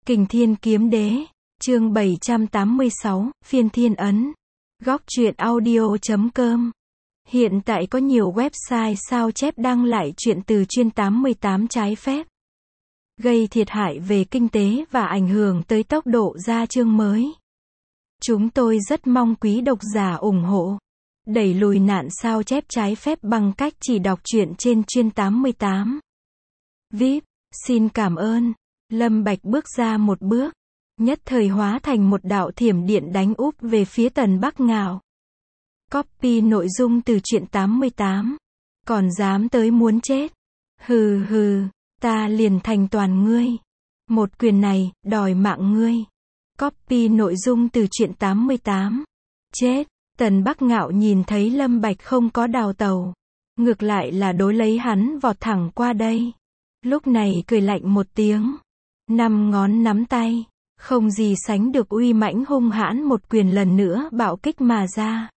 Kình Thiên Kiếm Đế, chương 786, Phiên Thiên Ấn. Góc truyện audio.com. Hiện tại có nhiều website sao chép đăng lại truyện từ chuyên 88 trái phép, gây thiệt hại về kinh tế và ảnh hưởng tới tốc độ ra chương mới. Chúng tôi rất mong quý độc giả ủng hộ, đẩy lùi nạn sao chép trái phép bằng cách chỉ đọc truyện trên chuyên 88. VIP, xin cảm ơn. Lâm Bạch bước ra một bước, nhất thời hóa thành một đạo thiểm điện đánh úp về phía Tần Bắc Ngạo. Copy nội dung từ truyện 88. Còn dám tới muốn chết. Hừ hừ, ta liền thành toàn ngươi. Một quyền này, đòi mạng ngươi. Copy nội dung từ truyện 88. Chết. Tần Bắc Ngạo nhìn thấy Lâm Bạch không có đào tẩu, ngược lại là đối lấy hắn vọt thẳng qua đây. Lúc này cười lạnh một tiếng, 5 ngón nắm tay, không gì sánh được uy mãnh hung hãn, một quyền lần nữa bạo kích mà ra.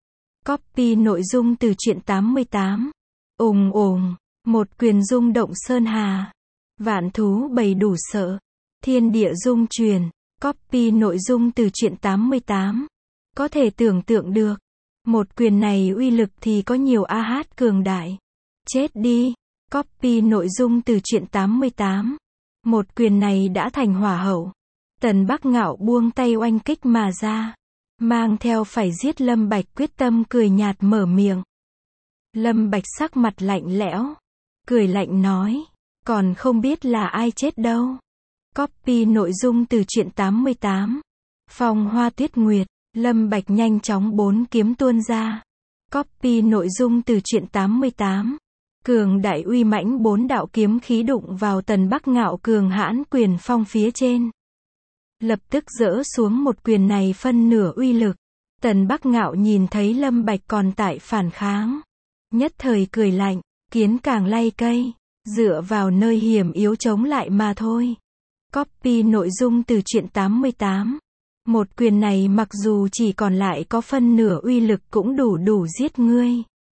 Copy nội dung từ truyện 88. Ùng ùng, một quyền rung động sơn hà, vạn thú bầy đủ sợ, thiên địa rung chuyển. Copy nội dung từ truyện 88. Có thể tưởng tượng được, một quyền này uy lực thì có nhiều AH cường đại. Chết đi. Copy nội dung từ truyện 88. Một quyền này đã thành hỏa hậu. Tần Bắc Ngạo buông tay oanh kích mà ra, mang theo phải giết Lâm Bạch quyết tâm, cười nhạt mở miệng. Lâm Bạch sắc mặt lạnh lẽo, cười lạnh nói, còn không biết là ai chết đâu. Copy nội dung từ truyện 88. Phong Hoa Tuyết Nguyệt. Lâm Bạch nhanh chóng 4 kiếm tuôn ra. Copy nội dung từ truyện 88. Cường đại uy mãnh 4 đạo kiếm khí đụng vào Tần Bắc Ngạo cường hãn quyền phong phía trên, lập tức dỡ xuống một quyền này phân nửa uy lực. Tần Bắc Ngạo nhìn thấy Lâm Bạch còn tại phản kháng, nhất thời cười lạnh, kiến càng lay cây, dựa vào nơi hiểm yếu chống lại mà thôi. Copy nội dung từ truyện 88. Một quyền này mặc dù chỉ còn lại có phân nửa uy lực cũng đủ giết ngươi.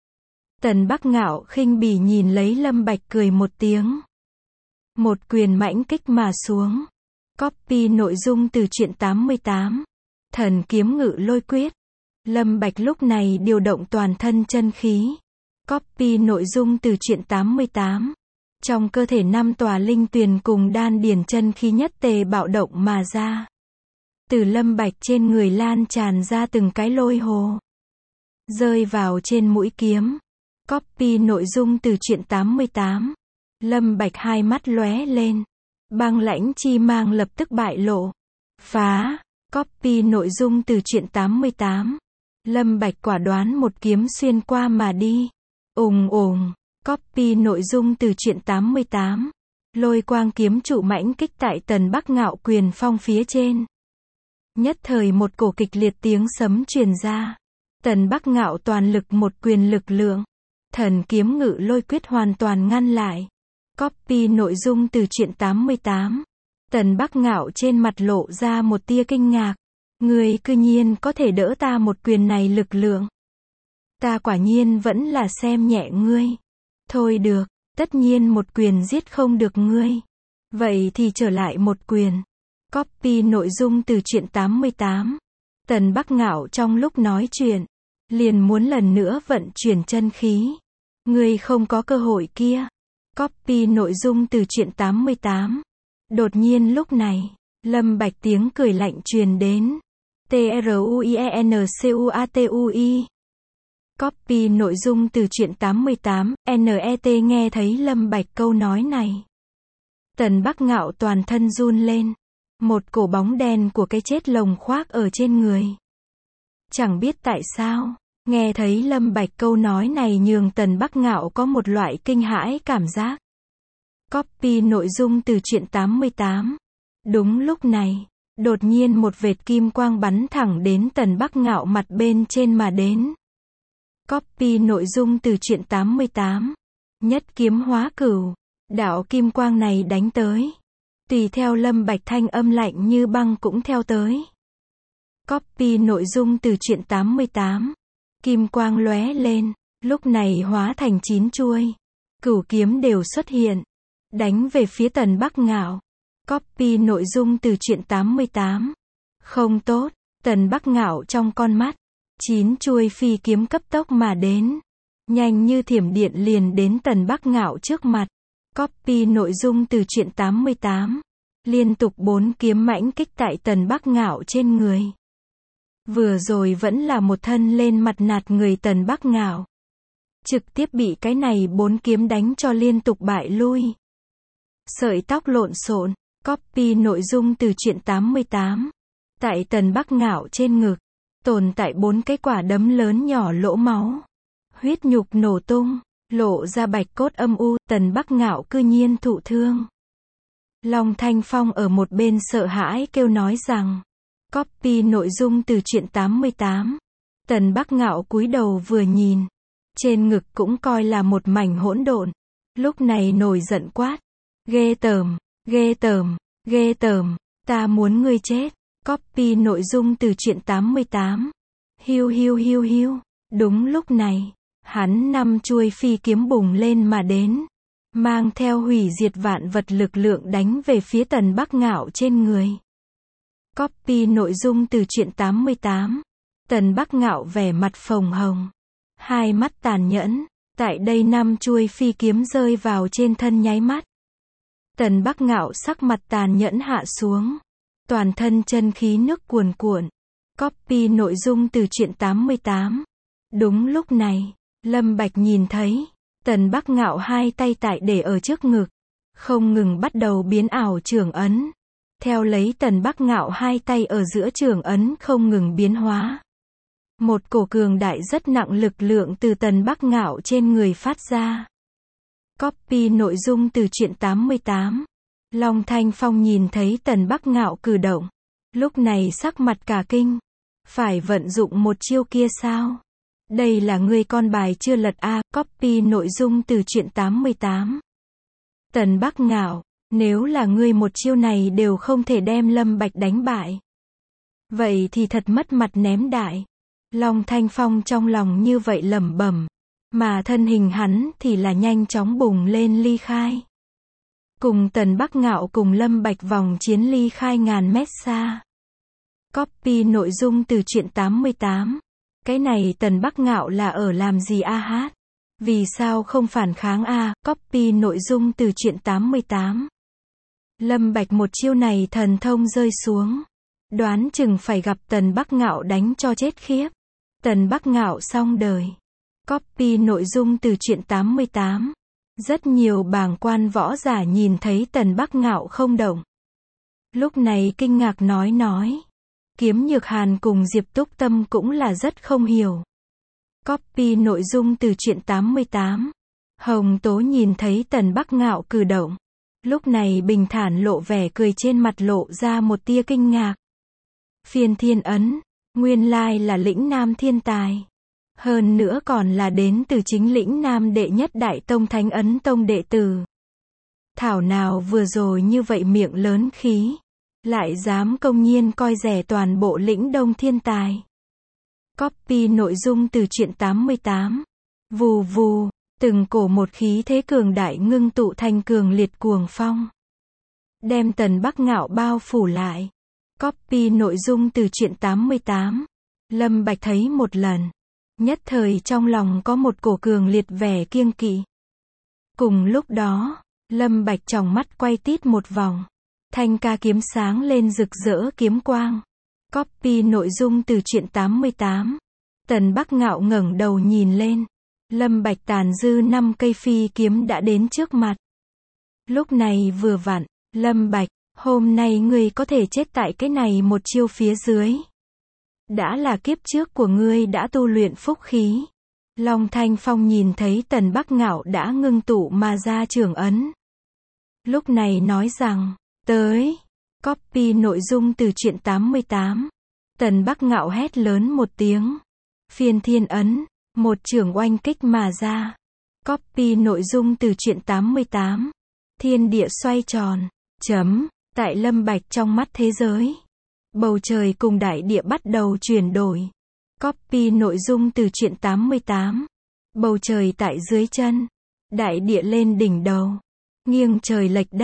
Tần Bắc Ngạo khinh bỉ nhìn lấy Lâm Bạch cười một tiếng, một quyền mãnh kích mà xuống. Copy nội dung từ truyện 88. Thần kiếm ngự lôi quyết. Lâm Bạch lúc này điều động toàn thân chân khí. Copy nội dung từ truyện 88. Trong cơ thể 5 tòa linh tuyền cùng đan điển chân khí nhất tề bạo động mà ra. Từ Lâm Bạch trên người lan tràn ra từng cái lôi hồ, rơi vào trên mũi kiếm. Copy nội dung từ truyện 88. Lâm Bạch hai mắt lóe lên, băng lãnh chi mang lập tức bại lộ. Phá. Copy nội dung từ truyện 88. Lâm Bạch quả đoán một kiếm xuyên qua mà đi. Ùng ùng. Copy nội dung từ truyện 88. Lôi quang kiếm trụ mãnh kích tại Tần Bắc Ngạo quyền phong phía trên. Nhất thời một cổ kịch liệt tiếng sấm truyền ra. Tần Bắc Ngạo toàn lực một quyền lực lượng, thần kiếm ngự lôi quyết hoàn toàn ngăn lại. Copy nội dung từ truyện 88. Tần Bắc Ngạo trên mặt lộ ra một tia kinh ngạc. Ngươi cư nhiên có thể đỡ ta một quyền này lực lượng. Ta quả nhiên vẫn là xem nhẹ ngươi. Thôi được, tất nhiên một quyền giết không được ngươi. Vậy thì trở lại một quyền. Copy nội dung từ truyện 88. Tần Bắc Ngạo trong lúc nói chuyện, liền muốn lần nữa vận chuyển chân khí. Ngươi không có cơ hội kia. Copy nội dung từ truyện 88. Đột nhiên lúc này, Lâm Bạch tiếng cười lạnh truyền đến. TRUIENCUATUI. Copy nội dung từ truyện 88. NET nghe thấy Lâm Bạch câu nói này, Tần Bắc Ngạo toàn thân run lên. Một cổ bóng đen của cái chết lồng khoác ở trên người. Chẳng biết tại sao, nghe thấy Lâm Bạch câu nói này nhường Tần Bắc Ngạo có một loại kinh hãi cảm giác. Copy nội dung từ truyện 88. Đúng lúc này, đột nhiên một vệt kim quang bắn thẳng đến Tần Bắc Ngạo mặt bên trên mà đến. Copy nội dung từ truyện 88. Nhất kiếm hóa cửu. Đạo kim quang này đánh tới, tùy theo Lâm Bạch thanh âm lạnh như băng cũng theo tới. Copy nội dung từ truyện 88. Kim quang lóe lên, lúc này hóa thành 9 chuôi. Cửu kiếm đều xuất hiện, đánh về phía Tần Bắc Ngạo. Copy nội dung từ truyện 88. Không tốt, Tần Bắc Ngạo trong con mắt. 9 chuôi phi kiếm cấp tốc mà đến. Nhanh như thiểm điện liền đến Tần Bắc Ngạo trước mặt. Copy nội dung từ truyện 88. Liên tục 4 kiếm mãnh kích tại Tần Bắc Ngạo trên người. Vừa rồi vẫn là một thân lên mặt nạt người Tần Bắc Ngạo. Trực tiếp bị cái này 4 kiếm đánh cho liên tục bại lui. Sợi tóc lộn xộn. Copy nội dung từ truyện 88. Tại Tần Bắc Ngạo trên ngực, tồn tại 4 cái quả đấm lớn nhỏ lỗ máu. Huyết nhục nổ tung, lộ ra bạch cốt âm u, Tần Bắc Ngạo cư nhiên thụ thương. Long Thanh Phong ở một bên sợ hãi kêu nói rằng, copy nội dung từ truyện 88. Tần Bắc Ngạo cúi đầu vừa nhìn, trên ngực cũng coi là một mảnh hỗn độn. Lúc này nổi giận quát, ghê tởm, ghê tởm, ghê tởm, ta muốn ngươi chết. Copy nội dung từ truyện 88. Hiu hiu hiu hiu. Đúng lúc này, hắn 5 chuôi phi kiếm bùng lên mà đến, mang theo hủy diệt vạn vật lực lượng đánh về phía Tần Bắc Ngạo trên người. Copy nội dung từ truyện 88. Tần Bắc Ngạo vẻ mặt phồng hồng, hai mắt tàn nhẫn. Tại đây 5 chuôi phi kiếm rơi vào trên thân nháy mắt, Tần Bắc Ngạo sắc mặt tàn nhẫn hạ xuống, toàn thân chân khí nước cuồn cuộn. Copy nội dung từ truyện 88. Đúng lúc này, Lâm Bạch nhìn thấy, Tần Bắc Ngạo hai tay tại để ở trước ngực, không ngừng bắt đầu biến ảo trường ấn. Theo lấy Tần Bắc Ngạo hai tay ở giữa trường ấn không ngừng biến hóa. Một cổ cường đại rất nặng lực lượng từ Tần Bắc Ngạo trên người phát ra. Copy nội dung từ truyện 88. Long Thanh Phong nhìn thấy Tần Bắc Ngạo cử động, lúc này sắc mặt cả kinh. Phải vận dụng một chiêu kia sao? Đây là ngươi con bài chưa lật a. Copy nội dung từ truyện 88. Tần Bắc Ngạo, nếu là ngươi một chiêu này đều không thể đem Lâm Bạch đánh bại, vậy thì thật mất mặt ném đại. Long Thanh Phong trong lòng như vậy lẩm bẩm, mà thân hình hắn thì là nhanh chóng bùng lên ly khai. Cùng Tần Bắc Ngạo cùng Lâm Bạch vòng chiến ly khai ngàn mét xa. Copy nội dung từ truyện 88. Cái này Tần Bắc Ngạo là ở làm gì a hát? Vì sao không phản kháng a? Copy nội dung từ truyện 88. Lâm Bạch một chiêu này thần thông rơi xuống, đoán chừng phải gặp Tần Bắc Ngạo đánh cho chết khiếp. Tần Bắc Ngạo xong đời. Copy nội dung từ truyện 88. Rất nhiều bàng quan võ giả nhìn thấy Tần Bắc Ngạo không động, lúc này kinh ngạc nói. Kiếm Nhược Hàn cùng Diệp Túc Tâm cũng là rất không hiểu. Copy nội dung từ truyện 88. Hồng Tố nhìn thấy Tần Bắc Ngạo cử động, lúc này bình thản lộ vẻ cười, trên mặt lộ ra một tia kinh ngạc. Phiên thiên ấn, nguyên lai là lĩnh nam thiên tài. Hơn nữa còn là đến từ chính lĩnh nam đệ nhất đại tông Thánh Ấn Tông đệ tử. Thảo nào vừa rồi như vậy miệng lớn khí, lại dám công nhiên coi rẻ toàn bộ lĩnh đông thiên tài. Copy nội dung từ truyện 88. Vù vù, từng cổ một khí thế cường đại ngưng tụ thành cường liệt cuồng phong, đem Tần Bắc Ngạo bao phủ lại. Copy nội dung từ truyện 88. Lâm Bạch thấy một lần, nhất thời trong lòng có một cổ cường liệt vẻ kiêng kỵ. Cùng lúc đó, Lâm Bạch tròng mắt quay tít một vòng, thanh ca kiếm sáng lên rực rỡ kiếm quang. Copy nội dung từ truyện 88. Tần Bắc Ngạo ngẩng đầu nhìn lên, Lâm Bạch tàn dư 5 cây phi kiếm đã đến trước mặt. Lúc này vừa vặn, Lâm Bạch, hôm nay ngươi có thể chết tại cái này một chiêu phía dưới. Đã là kiếp trước của ngươi đã tu luyện phúc khí. Long Thanh Phong nhìn thấy Tần Bắc Ngạo đã ngưng tụ mà ra trường ấn, lúc này nói rằng, tới. Copy nội dung từ truyện 88. Tần Bắc Ngạo hét lớn một tiếng. Phiên thiên ấn, một trường oanh kích mà ra. Copy nội dung từ truyện 88. Thiên địa xoay tròn. Tại Lâm Bạch trong mắt thế giới, bầu trời cùng đại địa bắt đầu chuyển đổi. Copy nội dung từ truyện 88. Bầu trời tại dưới chân, đại địa lên đỉnh đầu, nghiêng trời lệch đất.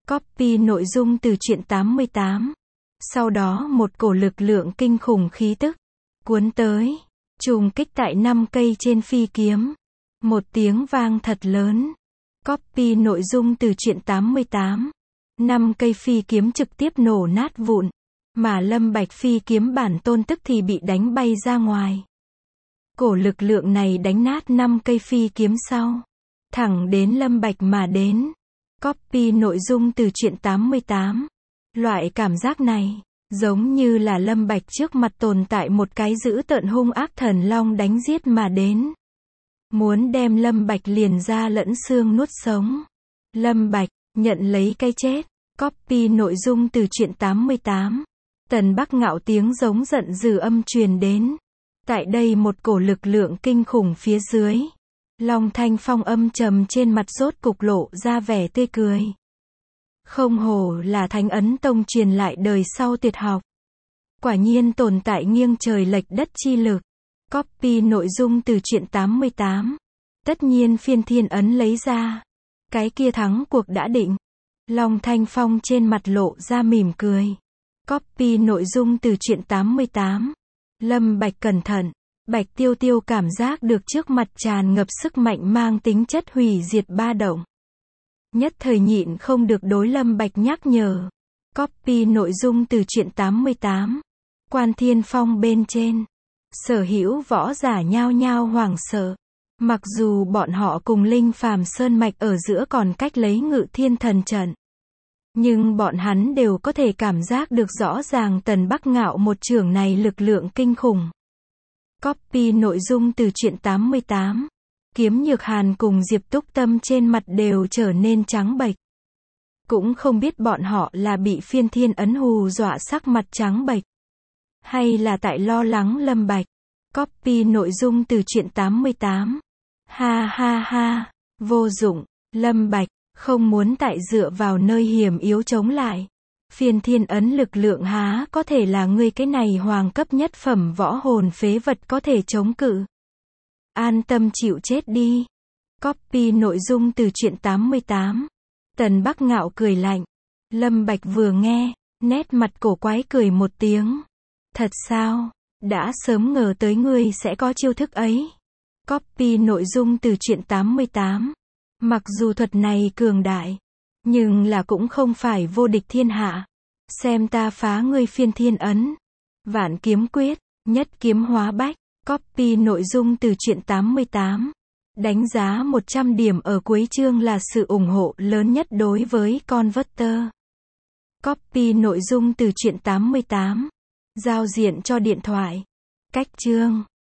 Copy nội dung từ truyện 88. Sau đó một cổ lực lượng kinh khủng khí tức cuốn tới, trùng kích tại 5 cây trên phi kiếm. Một tiếng vang thật lớn. Copy nội dung từ truyện 88. 5 cây phi kiếm trực tiếp nổ nát vụn, mà Lâm Bạch phi kiếm bản tôn tức thì bị đánh bay ra ngoài. Cổ lực lượng này đánh nát 5 cây phi kiếm sau, thẳng đến Lâm Bạch mà đến. Copy nội dung từ truyện 88. Loại cảm giác này, giống như là Lâm Bạch trước mặt tồn tại một cái dữ tợn hung ác thần long đánh giết mà đến. Muốn đem Lâm Bạch liền da lẫn xương nuốt sống. Lâm Bạch, nhận lấy cái chết. Copy nội dung từ truyện 88. Tần Bắc Ngạo tiếng giống giận dữ âm truyền đến. Tại đây một cổ lực lượng kinh khủng phía dưới. Long Thanh Phong âm trầm trên mặt rốt cục lộ ra vẻ tươi cười. Không hổ là Thánh Ấn Tông truyền lại đời sau tuyệt học. Quả nhiên tồn tại nghiêng trời lệch đất chi lực. Copy nội dung từ truyện 88. Tất nhiên phiên thiên ấn lấy ra. Cái kia thắng cuộc đã định. Long Thanh Phong trên mặt lộ ra mỉm cười. Copy nội dung từ truyện 88. Lâm Bạch cẩn thận. Bạch Tiêu Tiêu cảm giác được trước mặt tràn ngập sức mạnh mang tính chất hủy diệt ba động. Nhất thời nhịn không được đối Lâm Bạch nhắc nhở. Copy nội dung từ truyện 88. Quan Thiên Phong bên trên. Sở hữu võ giả nhao nhao hoảng sợ. Mặc dù bọn họ cùng Linh Phàm Sơn Mạch ở giữa còn cách lấy Ngự Thiên Thần Trận. Nhưng bọn hắn đều có thể cảm giác được rõ ràng Tần Bắc Ngạo một chưởng này lực lượng kinh khủng. Copy nội dung từ truyện 88. Kiếm Nhược Hàn cùng Diệp Túc Tâm trên mặt đều trở nên trắng bệch. Cũng không biết bọn họ là bị phiên thiên ấn hù dọa sắc mặt trắng bệch, hay là tại lo lắng Lâm Bạch. Copy nội dung từ truyện 88. Ha ha ha, vô dụng, Lâm Bạch, không muốn tại dựa vào nơi hiểm yếu chống lại. Phiên thiên ấn lực lượng há có thể là ngươi cái này hoàng cấp nhất phẩm võ hồn phế vật có thể chống cự. An tâm chịu chết đi. Copy nội dung từ truyện 88. Tần Bắc Ngạo cười lạnh. Lâm Bạch vừa nghe, nét mặt cổ quái cười một tiếng. Thật sao? Đã sớm ngờ tới ngươi sẽ có chiêu thức ấy. Copy nội dung từ truyện 88. Mặc dù thuật này cường đại, nhưng là cũng không phải vô địch thiên hạ. Xem ta phá ngươi phiên thiên ấn. Vạn kiếm quyết, nhất kiếm hóa bách. Copy nội dung từ truyện 88. Đánh giá 100 điểm ở cuối chương là sự ủng hộ lớn nhất đối với Converter. Copy nội dung từ truyện 88. Giao diện cho điện thoại. Cách chương